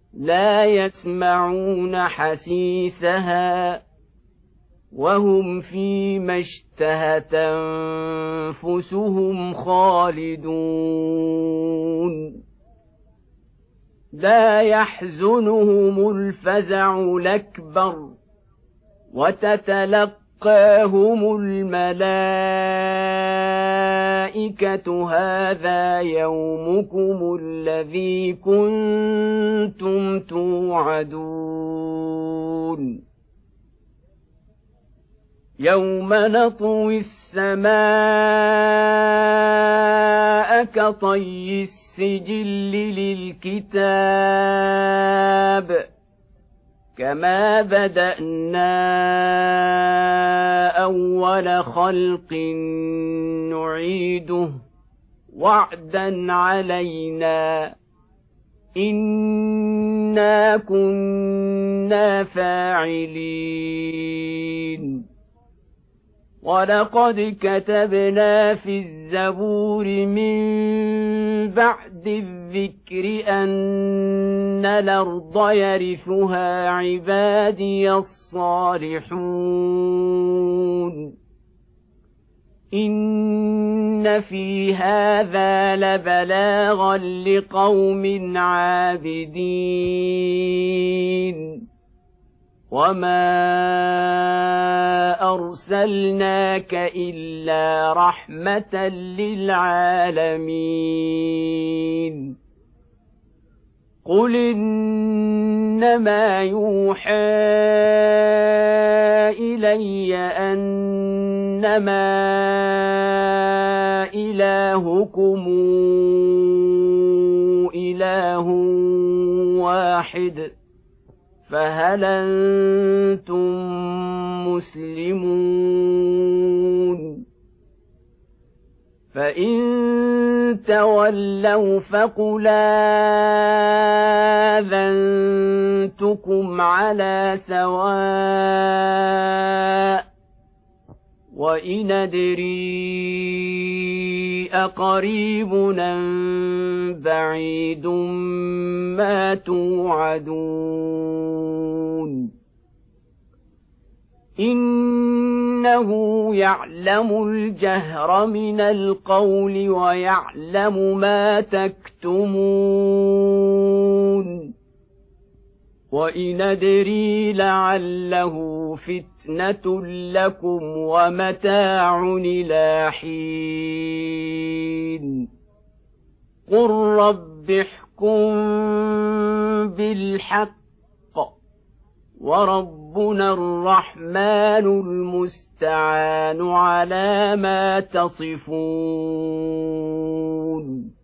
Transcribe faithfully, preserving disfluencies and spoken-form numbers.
لا يسمعون حسيسها وهم فيما اشتهت أنفسهم خالدون لا يحزنهم الفزع الأكبر وتتلقاهم الملائكة هذا يومكم الذي كنتم توعدون يوم نطوي السماء كطي السجل للكتاب كما بدأنا أول خلق نعيده وعدا علينا إنا كنا فاعلين ولقد كتبنا في الزبور من بعد الذكر أن الأرض يرثها عبادي الصالحون إن في هذا لبلاغا لقوم عابدين وما أرسلناك إلا رحمة للعالمين قل إنما يوحى إلي أنما إلهكم إله واحد فهل أنتم مسلمون فإن تولوا فقل آذنتكم على سواء وإن أدري أقريب أم بعيد ما توعدون إنه يعلم الجهر من القول ويعلم ما تكتمون وإن أدري لعله فتنة لكم ومتاع إلى حين قل رب احكم بالحق وربنا الرحمن المستعان على ما تصفون